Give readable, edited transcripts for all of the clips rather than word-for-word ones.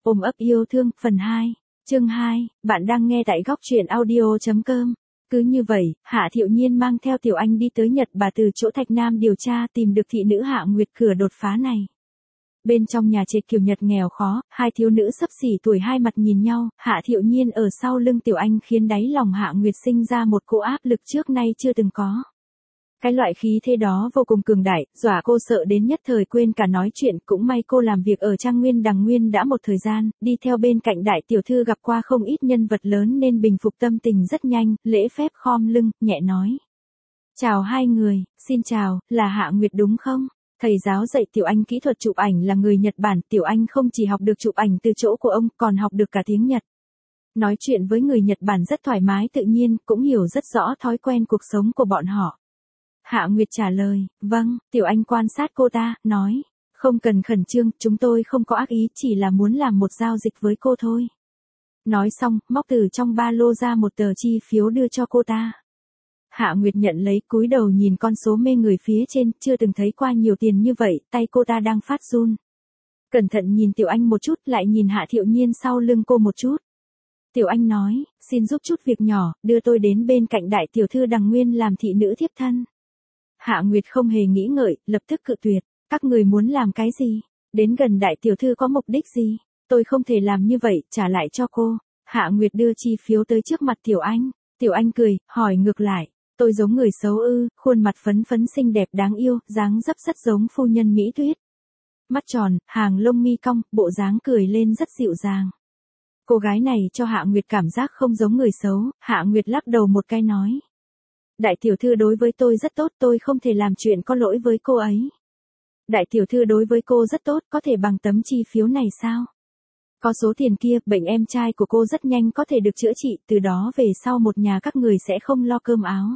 Ôm ấp yêu thương, phần 2, chương 2, bạn đang nghe tại góc truyện audio.com. Cứ như vậy, Hạ Thiệu Nhiên mang theo Tiểu Anh đi tới Nhật Bà từ chỗ Thạch Nam điều tra tìm được thị nữ Hạ Nguyệt cửa đột phá này. Bên trong nhà trệt kiểu Nhật nghèo khó, hai thiếu nữ xấp xỉ tuổi hai mặt nhìn nhau, Hạ Thiệu Nhiên ở sau lưng Tiểu Anh khiến đáy lòng Hạ Nguyệt sinh ra một cỗ áp lực trước nay chưa từng có. Cái loại khí thế đó vô cùng cường đại, dọa cô sợ đến nhất thời quên cả nói chuyện, cũng may cô làm việc ở Trang Nguyên Đằng Nguyên đã một thời gian, đi theo bên cạnh đại tiểu thư gặp qua không ít nhân vật lớn nên bình phục tâm tình rất nhanh, lễ phép khom lưng, nhẹ nói. Chào hai người, xin chào, là Hạ Nguyệt đúng không? Thầy giáo dạy Tiểu Anh kỹ thuật chụp ảnh là người Nhật Bản, Tiểu Anh không chỉ học được chụp ảnh từ chỗ của ông, còn học được cả tiếng Nhật. Nói chuyện với người Nhật Bản rất thoải mái tự nhiên, cũng hiểu rất rõ thói quen cuộc sống của bọn họ. Hạ Nguyệt trả lời, vâng, Tiểu Anh quan sát cô ta, nói, không cần khẩn trương, chúng tôi không có ác ý, chỉ là muốn làm một giao dịch với cô thôi. Nói xong, móc từ trong ba lô ra một tờ chi phiếu đưa cho cô ta. Hạ Nguyệt nhận lấy, cúi đầu nhìn con số mê người phía trên, chưa từng thấy qua nhiều tiền như vậy, tay cô ta đang phát run. Cẩn thận nhìn Tiểu Anh một chút, lại nhìn Hạ Thiệu Nhiên sau lưng cô một chút. Tiểu Anh nói, xin giúp chút việc nhỏ, đưa tôi đến bên cạnh đại tiểu thư Đằng Nguyên làm thị nữ thiếp thân. Hạ Nguyệt không hề nghĩ ngợi, lập tức cự tuyệt, các người muốn làm cái gì? Đến gần đại tiểu thư có mục đích gì? Tôi không thể làm như vậy, trả lại cho cô. Hạ Nguyệt đưa chi phiếu tới trước mặt Tiểu Anh. Tiểu Anh cười, hỏi ngược lại, tôi giống người xấu ư? Khuôn mặt phấn phấn xinh đẹp đáng yêu, dáng dấp rất giống phu nhân Mỹ Tuyết. Mắt tròn, hàng lông mi cong, bộ dáng cười lên rất dịu dàng. Cô gái này cho Hạ Nguyệt cảm giác không giống người xấu, Hạ Nguyệt lắc đầu một cái nói. Đại tiểu thư đối với tôi rất tốt, tôi không thể làm chuyện có lỗi với cô ấy. Đại tiểu thư đối với cô rất tốt, có thể bằng tấm chi phiếu này sao? Có số tiền kia, bệnh em trai của cô rất nhanh có thể được chữa trị, từ đó về sau một nhà các người sẽ không lo cơm áo.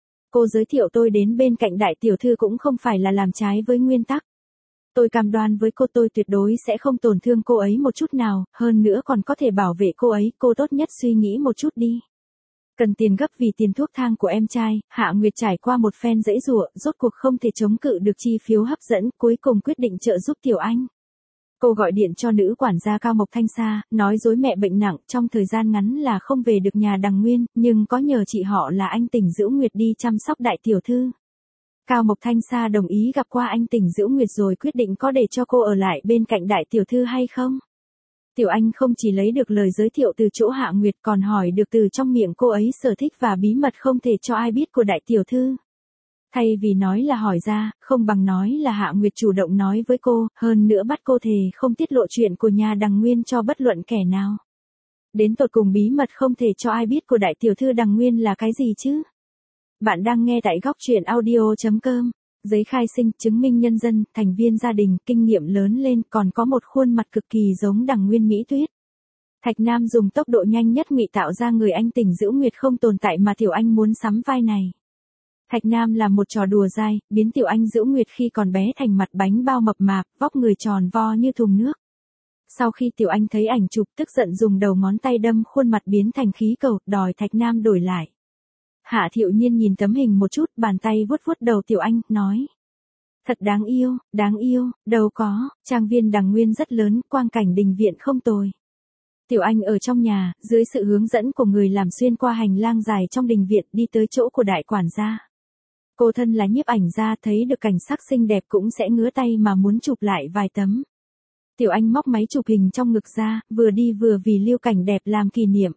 Cô giới thiệu tôi đến bên cạnh đại tiểu thư cũng không phải là làm trái với nguyên tắc. Tôi cam đoan với cô tôi tuyệt đối sẽ không tổn thương cô ấy một chút nào, hơn nữa còn có thể bảo vệ cô ấy, cô tốt nhất suy nghĩ một chút đi. Cần tiền gấp vì tiền thuốc thang của em trai, Hạ Nguyệt trải qua một phen giãy giụa, rốt cuộc không thể chống cự được chi phiếu hấp dẫn, cuối cùng quyết định trợ giúp Tiểu Anh. Cô gọi điện cho nữ quản gia Cao Mộc Thanh Sa, nói dối mẹ bệnh nặng, trong thời gian ngắn là không về được nhà Đằng Nguyên, nhưng có nhờ chị họ là anh Tỉnh Dữu Nguyệt đi chăm sóc đại tiểu thư. Cao Mộc Thanh Sa đồng ý gặp qua anh Tỉnh Dữu Nguyệt rồi quyết định có để cho cô ở lại bên cạnh đại tiểu thư hay không. Tiểu Anh không chỉ lấy được lời giới thiệu từ chỗ Hạ Nguyệt còn hỏi được từ trong miệng cô ấy sở thích và bí mật không thể cho ai biết của đại tiểu thư. Thay vì nói là hỏi ra, không bằng nói là Hạ Nguyệt chủ động nói với cô, hơn nữa bắt cô thề không tiết lộ chuyện của nhà Đằng Nguyên cho bất luận kẻ nào. Đến tột cùng bí mật không thể cho ai biết của đại tiểu thư Đằng Nguyên là cái gì chứ? Bạn đang nghe tại góc truyện audio.com. Giấy khai sinh, chứng minh nhân dân, thành viên gia đình, kinh nghiệm lớn lên, còn có một khuôn mặt cực kỳ giống Đằng Nguyên Mỹ Tuyết. Thạch Nam dùng tốc độ nhanh nhất ngụy tạo ra người anh Tỉnh Dữu Nguyệt không tồn tại mà Tiểu Anh muốn sắm vai này. Thạch Nam làm một trò đùa dai, biến Tiểu Anh Dữu Nguyệt khi còn bé thành mặt bánh bao mập mạp, vóc người tròn vo như thùng nước. Sau khi Tiểu Anh thấy ảnh chụp tức giận dùng đầu ngón tay đâm khuôn mặt biến thành khí cầu, đòi Thạch Nam đổi lại. Hạ Thiệu Nhiên nhìn tấm hình một chút, bàn tay vuốt vuốt đầu Tiểu Anh, nói. Thật đáng yêu, đâu có, trang viên Đằng Nguyên rất lớn, quang cảnh đình viện không tồi. Tiểu Anh ở trong nhà, dưới sự hướng dẫn của người làm xuyên qua hành lang dài trong đình viện đi tới chỗ của đại quản gia. Cô thân là nhiếp ảnh gia thấy được cảnh sắc xinh đẹp cũng sẽ ngứa tay mà muốn chụp lại vài tấm. Tiểu Anh móc máy chụp hình trong ngực ra, vừa đi vừa vì lưu cảnh đẹp làm kỷ niệm.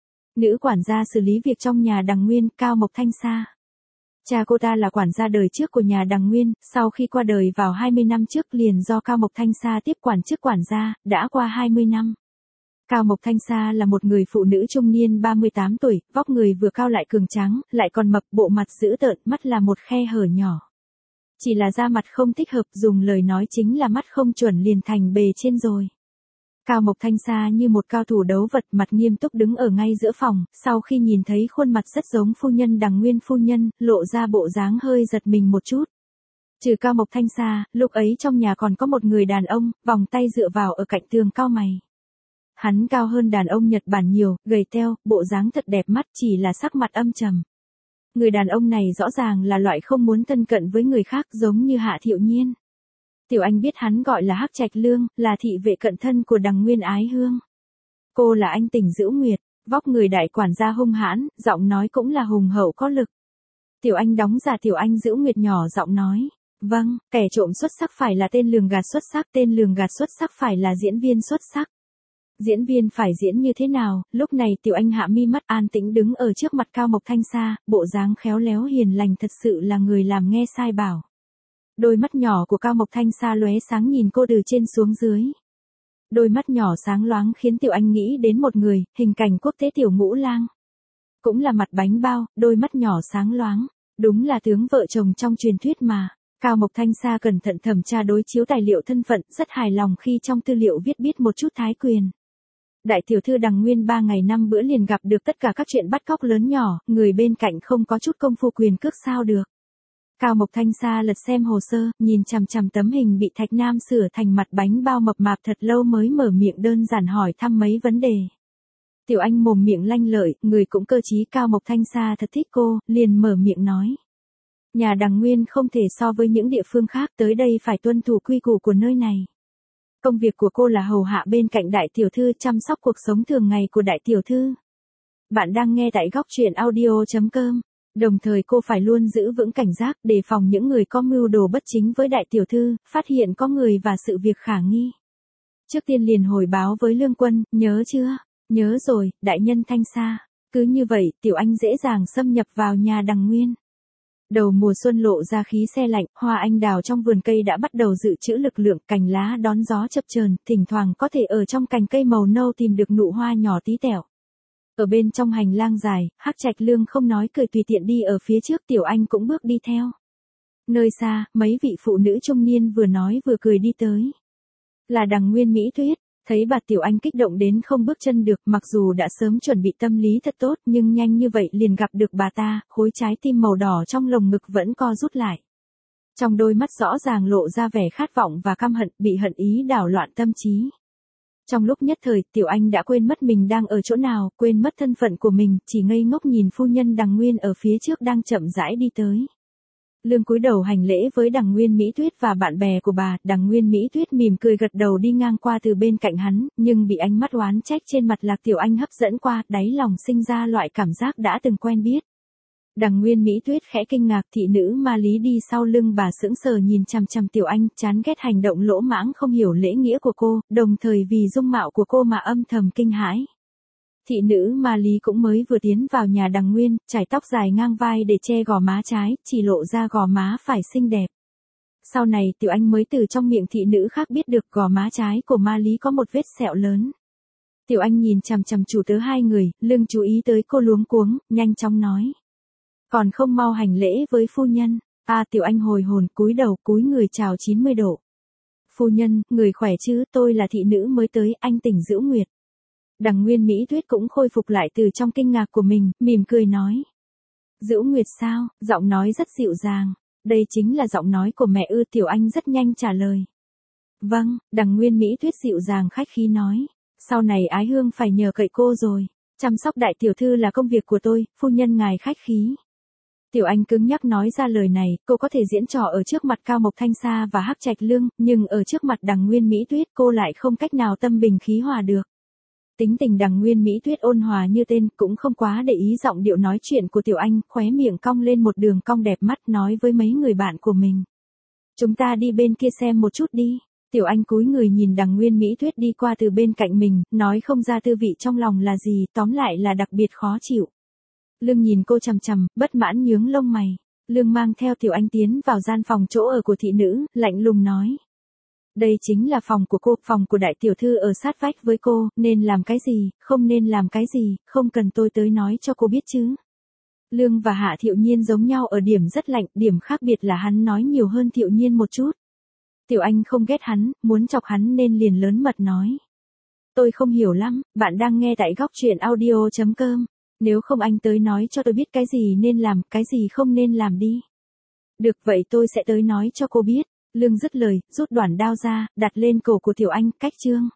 Nữ quản gia xử lý việc trong nhà Đằng Nguyên, Cao Mộc Thanh Sa. Cha cô ta là quản gia đời trước của nhà Đằng Nguyên, sau khi qua đời vào 20 năm trước liền do Cao Mộc Thanh Sa tiếp quản chức quản gia, đã qua 20 năm. Cao Mộc Thanh Sa là một người phụ nữ trung niên 38 tuổi, vóc người vừa cao lại cường tráng, lại còn mập, bộ mặt dữ tợn, mắt là một khe hở nhỏ. Chỉ là da mặt không thích hợp, dùng lời nói chính là mắt không chuẩn liền thành bề trên rồi. Cao Mộc Thanh Sa như một cao thủ đấu vật, mặt nghiêm túc đứng ở ngay giữa phòng, sau khi nhìn thấy khuôn mặt rất giống phu nhân Đằng Nguyên phu nhân, lộ ra bộ dáng hơi giật mình một chút. Trừ Cao Mộc Thanh Sa, lúc ấy trong nhà còn có một người đàn ông, vòng tay dựa vào ở cạnh tường cau mày. Hắn cao hơn đàn ông Nhật Bản nhiều, gầy teo, bộ dáng thật đẹp mắt, chỉ là sắc mặt âm trầm. Người đàn ông này rõ ràng là loại không muốn thân cận với người khác giống như Hạ Thiệu Nhiên. Tiểu Anh biết hắn gọi là Hắc Trạch Lương, là thị vệ cận thân của Đằng Nguyên Ái Hương. Cô là anh Tỉnh Dữu Nguyệt, vóc người đại quản gia hung hãn, giọng nói cũng là hùng hậu có lực. Tiểu Anh đóng giả Tiểu Anh Dữu Nguyệt nhỏ giọng nói, vâng, kẻ trộm xuất sắc phải là tên lường gạt xuất sắc, tên lường gạt xuất sắc phải là diễn viên xuất sắc. Diễn viên phải diễn như thế nào? Lúc này Tiểu Anh hạ mi mắt an tĩnh đứng ở trước mặt Cao Mộc Thanh Sa, bộ dáng khéo léo hiền lành thật sự là người làm nghe sai bảo. Đôi mắt nhỏ của Cao Mộc Thanh Sa lóe sáng nhìn cô từ trên xuống dưới. Đôi mắt nhỏ sáng loáng khiến Tiểu Anh nghĩ đến một người, hình cảnh quốc tế Tiểu Ngũ Lang. Cũng là mặt bánh bao, đôi mắt nhỏ sáng loáng. Đúng là tướng vợ chồng trong truyền thuyết mà. Cao Mộc Thanh Sa cẩn thận thẩm tra đối chiếu tài liệu thân phận, rất hài lòng khi trong tư liệu viết biết một chút thái quyền. Đại tiểu thư Đằng Nguyên 3 ngày 5 bữa liền gặp được tất cả các chuyện bắt cóc lớn nhỏ, người bên cạnh không có chút công phu quyền cước sao được. Cao Mộc Thanh Sa lật xem hồ sơ, nhìn chằm chằm tấm hình bị Thạch Nam sửa thành mặt bánh bao mập mạp thật lâu mới mở miệng đơn giản hỏi thăm mấy vấn đề. Tiểu Anh mồm miệng lanh lợi, người cũng cơ trí. Cao Mộc Thanh Sa thật thích cô, liền mở miệng nói. Nhà Đằng Nguyên không thể so với những địa phương khác, tới đây phải tuân thủ quy củ của nơi này. Công việc của cô là hầu hạ bên cạnh đại tiểu thư, chăm sóc cuộc sống thường ngày của đại tiểu thư. Bạn đang nghe tại góc truyện audio.com. Đồng thời cô phải luôn giữ vững cảnh giác, đề phòng những người có mưu đồ bất chính với đại tiểu thư, phát hiện có người và sự việc khả nghi. Trước tiên liền hồi báo với Lương Quân, nhớ chưa? Nhớ rồi, đại nhân Thanh Sa. Cứ như vậy, Tiểu Anh dễ dàng xâm nhập vào nhà Đằng Nguyên. Đầu mùa xuân lộ ra khí se lạnh, hoa anh đào trong vườn cây đã bắt đầu dự trữ lực lượng, cành lá đón gió chập chờn, thỉnh thoảng có thể ở trong cành cây màu nâu tìm được nụ hoa nhỏ tí tẹo. Ở bên trong hành lang dài, Hắc Trạch Lương không nói cười tùy tiện đi ở phía trước, Tiểu Anh cũng bước đi theo. Nơi xa, mấy vị phụ nữ trung niên vừa nói vừa cười đi tới. Là Đằng Nguyên Mỹ Tuyết. Thấy bà Tiểu Anh kích động đến không bước chân được, mặc dù đã sớm chuẩn bị tâm lý thật tốt nhưng nhanh như vậy liền gặp được bà ta, khối trái tim màu đỏ trong lồng ngực vẫn co rút lại. Trong đôi mắt rõ ràng lộ ra vẻ khát vọng và căm hận, bị hận ý đảo loạn tâm trí. Trong lúc nhất thời, Tiểu Anh đã quên mất mình đang ở chỗ nào, quên mất thân phận của mình, chỉ ngây ngốc nhìn phu nhân Đằng Nguyên ở phía trước đang chậm rãi đi tới. Lương cúi đầu hành lễ với Đằng Nguyên Mỹ Tuyết và bạn bè của bà, Đằng Nguyên Mỹ Tuyết mỉm cười gật đầu đi ngang qua từ bên cạnh hắn, nhưng bị ánh mắt oán trách trên mặt Lạc Tiểu Anh hấp dẫn qua, đáy lòng sinh ra loại cảm giác đã từng quen biết. Đằng Nguyên Mỹ Tuyết khẽ kinh ngạc, thị nữ Ma Lý đi sau lưng bà sững sờ nhìn chằm chằm Tiểu Anh, chán ghét hành động lỗ mãng không hiểu lễ nghĩa của cô, đồng thời vì dung mạo của cô mà âm thầm kinh hãi. Thị nữ Ma Lý cũng mới vừa tiến vào nhà Đằng Nguyên, trải tóc dài ngang vai để che gò má trái, chỉ lộ ra gò má phải xinh đẹp. Sau này Tiểu Anh mới từ trong miệng thị nữ khác biết được gò má trái của Ma Lý có một vết sẹo lớn. Tiểu Anh nhìn chằm chằm chủ tớ hai người, Lương chú ý tới cô luống cuống, nhanh chóng nói. Còn không mau hành lễ với phu nhân. Tiểu Anh hồi hồn cúi đầu cúi người chào 90 độ. Phu nhân, người khỏe chứ, tôi là thị nữ mới tới, anh Tỉnh Dữu Nguyệt. Đằng Nguyên Mỹ Tuyết cũng khôi phục lại từ trong kinh ngạc của mình, mỉm cười nói. Dữu Nguyệt sao? Giọng nói rất dịu dàng. Đây chính là giọng nói của mẹ ư? Tiểu Anh rất nhanh trả lời. Vâng, Đằng Nguyên Mỹ Tuyết dịu dàng khách khí nói. Sau này Ái Hương phải nhờ cậy cô rồi. Chăm sóc đại tiểu thư là công việc của tôi, phu nhân ngài khách khí. Tiểu Anh cứng nhắc nói ra lời này, cô có thể diễn trò ở trước mặt Cao Mộc Thanh Sa và Hắc Trạch Lương, nhưng ở trước mặt Đằng Nguyên Mỹ Tuyết cô lại không cách nào tâm bình khí hòa được. Tính tình Đằng Nguyên Mỹ Tuyết ôn hòa như tên, cũng không quá để ý giọng điệu nói chuyện của Tiểu Anh, khóe miệng cong lên một đường cong đẹp mắt nói với mấy người bạn của mình. Chúng ta đi bên kia xem một chút đi. Tiểu Anh cúi người nhìn Đằng Nguyên Mỹ Tuyết đi qua từ bên cạnh mình, nói không ra tư vị trong lòng là gì, tóm lại là đặc biệt khó chịu. Lương nhìn cô chằm chằm, bất mãn nhướng lông mày. Lương mang theo Tiểu Anh tiến vào gian phòng chỗ ở của thị nữ, lạnh lùng nói. Đây chính là phòng của cô, phòng của đại tiểu thư ở sát vách với cô, nên làm cái gì, không nên làm cái gì, không cần tôi tới nói cho cô biết chứ. Lương và Hạ Thiệu Nhiên giống nhau ở điểm rất lạnh, điểm khác biệt là hắn nói nhiều hơn Thiệu Nhiên một chút. Tiểu Anh không ghét hắn, muốn chọc hắn nên liền lớn mật nói. Tôi không hiểu lắm, bạn đang nghe tại góc truyện audio.com. Nếu không anh tới nói cho tôi biết cái gì nên làm, cái gì không nên làm đi. Được vậy tôi sẽ tới nói cho cô biết. Lương dứt lời, rút đoản đao ra, đặt lên cổ của Tiểu Anh, cách chương.